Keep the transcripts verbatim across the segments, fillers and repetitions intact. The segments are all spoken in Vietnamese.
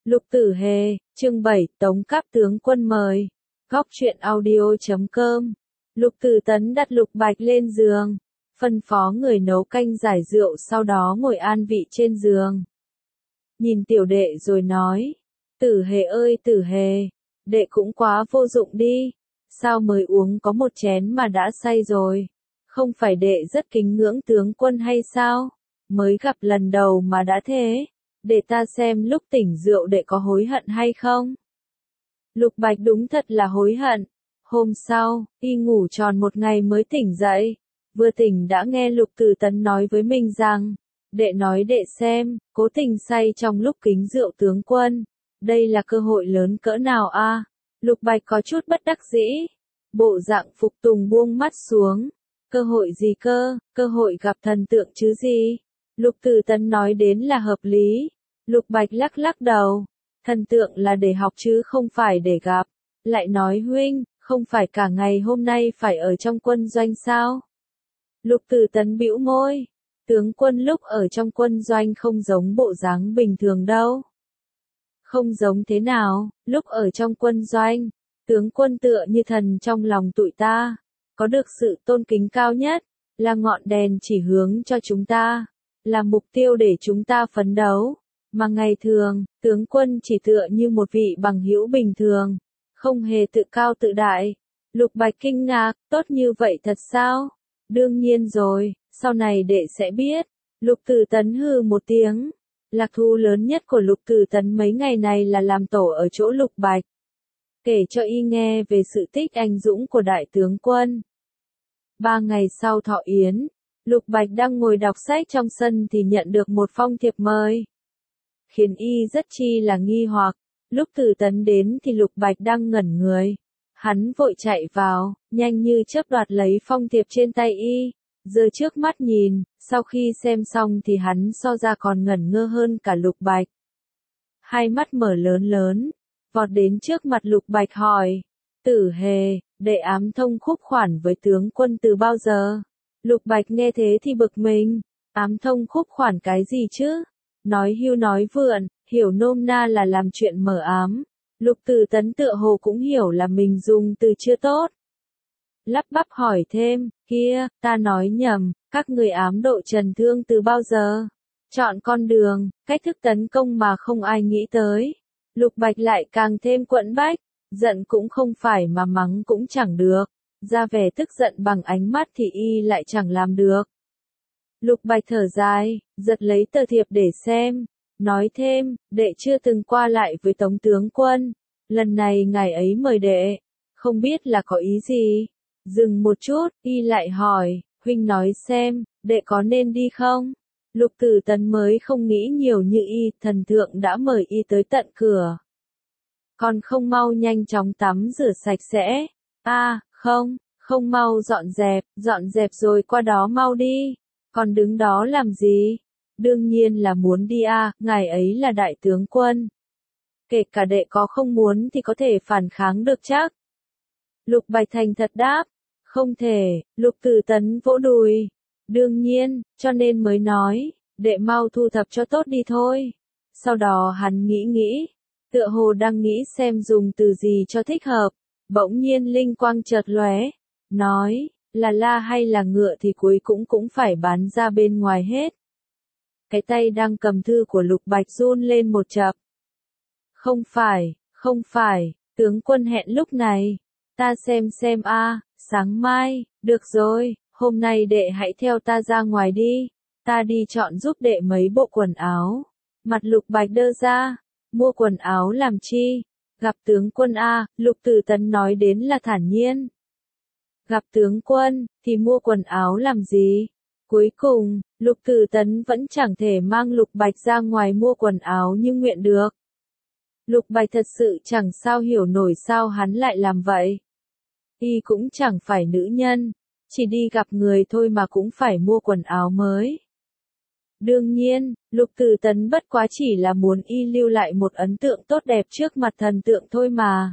Lục Tử Hề, chương bảy, Tống Cáp tướng quân mời. Góc truyện audio chấm com. Lục Tử Tấn đặt Lục Bạch lên giường, phân phó người nấu canh giải rượu, sau đó ngồi an vị trên giường. Nhìn tiểu đệ rồi nói, Tử Hề ơi Tử Hề, đệ cũng quá vô dụng đi, sao mới uống có một chén mà đã say rồi, không phải đệ rất kính ngưỡng tướng quân hay sao, mới gặp lần đầu mà đã thế. Để ta xem lúc tỉnh rượu đệ có hối hận hay không. Lục Bạch đúng thật là hối hận. Hôm sau, y ngủ tròn một ngày mới tỉnh dậy. Vừa tỉnh đã nghe Lục Tử Tấn nói với mình rằng, đệ nói đệ xem, cố tình say trong lúc kính rượu tướng quân. Đây là cơ hội lớn cỡ nào a? À? Lục Bạch có chút bất đắc dĩ. Bộ dạng phục tùng buông mắt xuống. Cơ hội gì cơ, cơ hội gặp thần tượng chứ gì? Lục Tử Tấn nói đến là hợp lý. Lục Bạch lắc lắc đầu, thần tượng là để học chứ không phải để gặp. Lại nói huynh, không phải cả ngày hôm nay phải ở trong quân doanh sao? Lục Tử Tấn bĩu môi, tướng quân lúc ở trong quân doanh không giống bộ dáng bình thường đâu. Không giống thế nào, lúc ở trong quân doanh, tướng quân tựa như thần trong lòng tụi ta, có được sự tôn kính cao nhất, là ngọn đèn chỉ hướng cho chúng ta, là mục tiêu để chúng ta phấn đấu. Mà ngày thường, tướng quân chỉ tựa như một vị bằng hữu bình thường, không hề tự cao tự đại. Lục Bạch kinh ngạc, tốt như vậy thật sao? Đương nhiên rồi, sau này đệ sẽ biết. Lục Tử Tấn hừ một tiếng. Lạc thú lớn nhất của Lục Tử Tấn mấy ngày này là làm tổ ở chỗ Lục Bạch. Kể cho y nghe về sự tích anh dũng của đại tướng quân. Ba ngày sau thọ yến, Lục Bạch đang ngồi đọc sách trong sân thì nhận được một phong thiệp mời. Khiến y rất chi là nghi hoặc, lúc Tử Tấn đến thì Lục Bạch đang ngẩn người. Hắn vội chạy vào, nhanh như chớp đoạt lấy phong thiệp trên tay y, giơ trước mắt nhìn, sau khi xem xong thì hắn so ra còn ngẩn ngơ hơn cả Lục Bạch. Hai mắt mở lớn lớn, vọt đến trước mặt Lục Bạch hỏi, Tử Hề, đệ ám thông khúc khoản với tướng quân từ bao giờ? Lục Bạch nghe thế thì bực mình, ám thông khúc khoản cái gì chứ? Nói hưu nói vượn, hiểu nôm na là làm chuyện mờ ám. Lục Tử Tấn tựa hồ cũng hiểu là mình dùng từ chưa tốt. Lắp bắp hỏi thêm, kia, ta nói nhầm, các người ám độ Trần Thương từ bao giờ? Chọn con đường, cách thức tấn công mà không ai nghĩ tới. Lục Bạch lại càng thêm quẫn bách, giận cũng không phải mà mắng cũng chẳng được. Ra vẻ tức giận bằng ánh mắt thì y lại chẳng làm được. Lục Bạch thở dài, giật lấy tờ thiệp để xem, nói thêm, đệ chưa từng qua lại với Tống tướng quân, lần này ngài ấy mời đệ, không biết là có ý gì. Dừng một chút, y lại hỏi, huynh nói xem, đệ có nên đi không? Lục Tử Tấn mới không nghĩ nhiều như y, thần thượng đã mời y tới tận cửa. Còn không mau nhanh chóng tắm rửa sạch sẽ, a à, không, không mau dọn dẹp, dọn dẹp rồi qua đó mau đi. Còn đứng đó làm gì? Đương nhiên là muốn đi a, à, ngài ấy là đại tướng quân. Kể cả đệ có không muốn thì có thể phản kháng được chắc. Lục Bạch thành thật đáp, không thể. Lục Tử Tấn vỗ đùi. Đương nhiên, cho nên mới nói, đệ mau thu thập cho tốt đi thôi. Sau đó hắn nghĩ nghĩ, tựa hồ đang nghĩ xem dùng từ gì cho thích hợp. Bỗng nhiên linh quang chợt lóe, nói, là la hay là ngựa thì cuối cũng cũng phải bán ra bên ngoài hết. Cái tay đang cầm thư của Lục Bạch run lên một chập. Không phải, không phải, tướng quân hẹn lúc này. Ta xem xem a, à, sáng mai, được rồi, hôm nay đệ hãy theo ta ra ngoài đi. Ta đi chọn giúp đệ mấy bộ quần áo. Mặt Lục Bạch đơ ra, mua quần áo làm chi? Gặp tướng quân a, à, Lục Tử Tấn nói đến là thản nhiên. Gặp tướng quân, thì mua quần áo làm gì? Cuối cùng, Lục Tử Tấn vẫn chẳng thể mang Lục Bạch ra ngoài mua quần áo như nguyện được. Lục Bạch thật sự chẳng sao hiểu nổi sao hắn lại làm vậy. Y cũng chẳng phải nữ nhân, chỉ đi gặp người thôi mà cũng phải mua quần áo mới. Đương nhiên, Lục Tử Tấn bất quá chỉ là muốn y lưu lại một ấn tượng tốt đẹp trước mặt thần tượng thôi mà.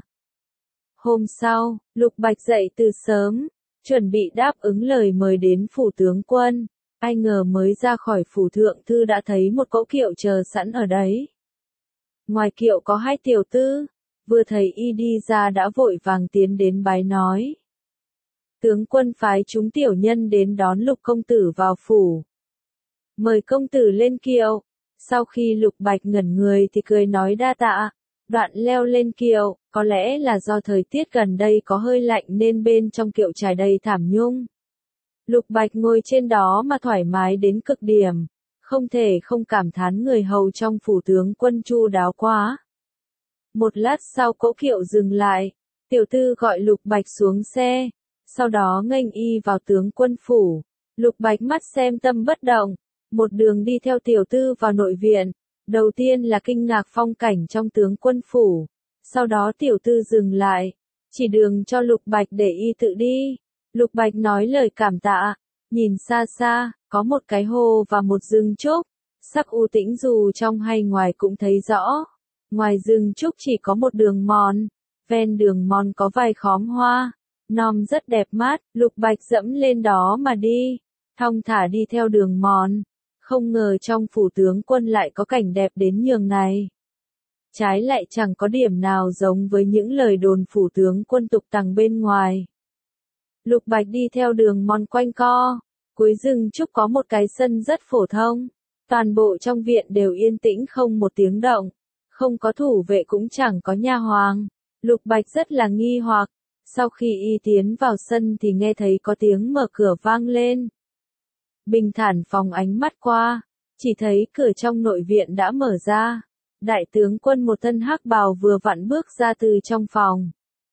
Hôm sau, Lục Bạch dậy từ sớm, chuẩn bị đáp ứng lời mời đến phủ tướng quân. Ai ngờ mới ra khỏi phủ thượng thư đã thấy một cỗ kiệu chờ sẵn ở đấy. Ngoài kiệu có hai tiểu tư, vừa thấy y đi ra đã vội vàng tiến đến bái nói. Tướng quân phái chúng tiểu nhân đến đón Lục công tử vào phủ. Mời công tử lên kiệu. Sau khi Lục Bạch ngẩn người thì cười nói đa tạ, đoạn leo lên kiệu, có lẽ là do thời tiết gần đây có hơi lạnh nên bên trong kiệu trải đầy thảm nhung. Lục Bạch ngồi trên đó mà thoải mái đến cực điểm, không thể không cảm thán người hầu trong phủ tướng quân chu đáo quá. Một lát sau cỗ kiệu dừng lại, tiểu tư gọi Lục Bạch xuống xe, sau đó nghênh y vào tướng quân phủ. Lục Bạch mắt xem tâm bất động, một đường đi theo tiểu tư vào nội viện. Đầu tiên là kinh ngạc phong cảnh trong tướng quân phủ, sau đó tiểu tư dừng lại, chỉ đường cho Lục Bạch để y tự đi. Lục Bạch nói lời cảm tạ, nhìn xa xa, có một cái hồ và một rừng trúc, sắc u tĩnh dù trong hay ngoài cũng thấy rõ. Ngoài rừng trúc chỉ có một đường mòn, ven đường mòn có vài khóm hoa, non rất đẹp mát, Lục Bạch dẫm lên đó mà đi, thong thả đi theo đường mòn. Không ngờ trong phủ tướng quân lại có cảnh đẹp đến nhường này. Trái lại chẳng có điểm nào giống với những lời đồn phủ tướng quân tục tằng bên ngoài. Lục Bạch đi theo đường mòn quanh co, cuối rừng trúc có một cái sân rất phổ thông. Toàn bộ trong viện đều yên tĩnh không một tiếng động, không có thủ vệ cũng chẳng có nha hoàn. Lục Bạch rất là nghi hoặc, sau khi y tiến vào sân thì nghe thấy có tiếng mở cửa vang lên. Bình thản phóng ánh mắt qua, chỉ thấy cửa trong nội viện đã mở ra. Đại tướng quân một thân hắc bào vừa vặn bước ra từ trong phòng.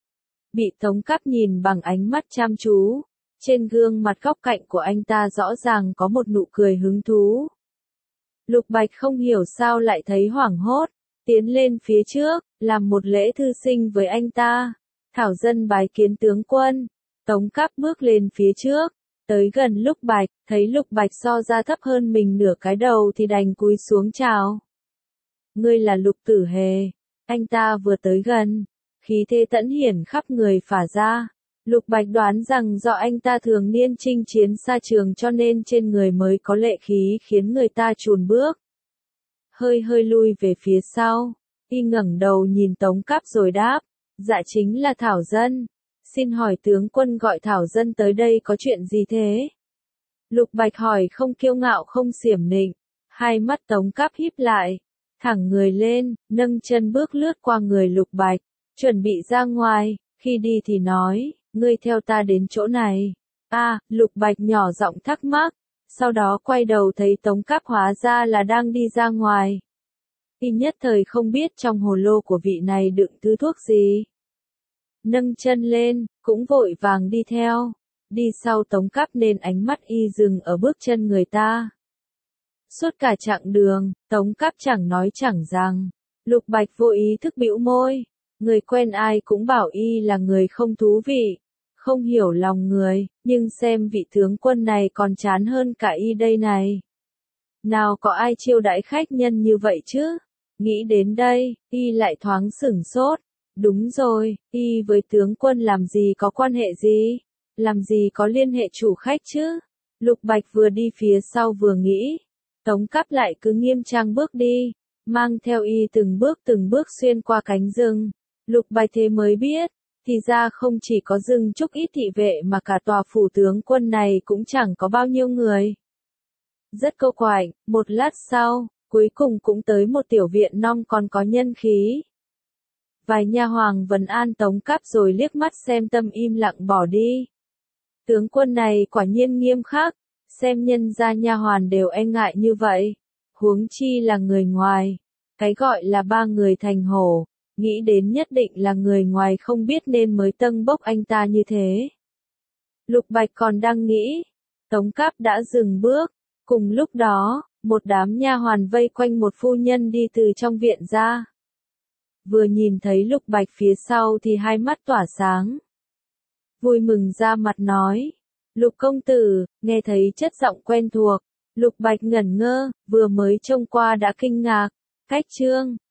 Bị Tống Cáp nhìn bằng ánh mắt chăm chú, trên gương mặt góc cạnh của anh ta rõ ràng có một nụ cười hứng thú. Lục Bạch không hiểu sao lại thấy hoảng hốt, tiến lên phía trước, làm một lễ thư sinh với anh ta. Thảo dân bái kiến tướng quân. Tống Cáp bước lên phía trước, tới gần Lục Bạch, thấy Lục Bạch so ra thấp hơn mình nửa cái đầu thì đành cúi xuống chào. Ngươi là Lục Tử Hề. Anh ta vừa tới gần, khí thế tẫn hiển khắp người phả ra. Lục Bạch đoán rằng do anh ta thường niên chinh chiến xa trường cho nên trên người mới có lệ khí khiến người ta chùn bước. Hơi hơi lui về phía sau, y ngẩng đầu nhìn Tống Cáp rồi đáp, dạ chính là Thảo dân. Xin hỏi tướng quân gọi Thảo dân tới đây có chuyện gì thế? Lục Bạch hỏi không kiêu ngạo không xiểm nịnh, hai mắt Tống Cáp híp lại, thẳng người lên, nâng chân bước lướt qua người Lục Bạch, chuẩn bị ra ngoài, khi đi thì nói, ngươi theo ta đến chỗ này. A, à, Lục Bạch nhỏ giọng thắc mắc, sau đó quay đầu thấy Tống Cáp hóa ra là đang đi ra ngoài. Y nhất thời không biết trong hồ lô của vị này đựng thứ thuốc gì. Nâng chân lên, cũng vội vàng đi theo. Đi sau Tống Cáp nên ánh mắt y dừng ở bước chân người ta. Suốt cả chặng đường, Tống Cáp chẳng nói chẳng rằng. Lục Bạch vô ý thức bĩu môi. Người quen ai cũng bảo y là người không thú vị, không hiểu lòng người, nhưng xem vị tướng quân này còn chán hơn cả y đây này. Nào có ai chiêu đãi khách nhân như vậy chứ? Nghĩ đến đây, y lại thoáng sửng sốt. Đúng rồi, y với tướng quân làm gì có quan hệ gì? Làm gì có liên hệ chủ khách chứ? Lục Bạch vừa đi phía sau vừa nghĩ. Tống Cáp lại cứ nghiêm trang bước đi, mang theo y từng bước từng bước xuyên qua cánh rừng. Lục Bạch thế mới biết, thì ra không chỉ có rừng trúc ít thị vệ mà cả tòa phủ tướng quân này cũng chẳng có bao nhiêu người. Rất câu quạnh, một lát sau, cuối cùng cũng tới một tiểu viện non còn có nhân khí. Vài nha hoàng vấn an Tống Cáp rồi liếc mắt xem tâm im lặng bỏ đi. Tướng quân này quả nhiên nghiêm khắc, xem nhân gia nha hoàn đều e ngại như vậy, huống chi là người ngoài. Cái gọi là ba người thành hổ, nghĩ đến nhất định là người ngoài không biết nên mới tâng bốc anh ta như thế. Lục Bạch còn đang nghĩ, Tống Cáp đã dừng bước, cùng lúc đó, một đám nha hoàn vây quanh một phu nhân đi từ trong viện ra. Vừa nhìn thấy Lục Bạch phía sau thì hai mắt tỏa sáng. Vui mừng ra mặt nói, Lục công tử, nghe thấy chất giọng quen thuộc. Lục Bạch ngẩn ngơ, vừa mới trông qua đã kinh ngạc. Cách chương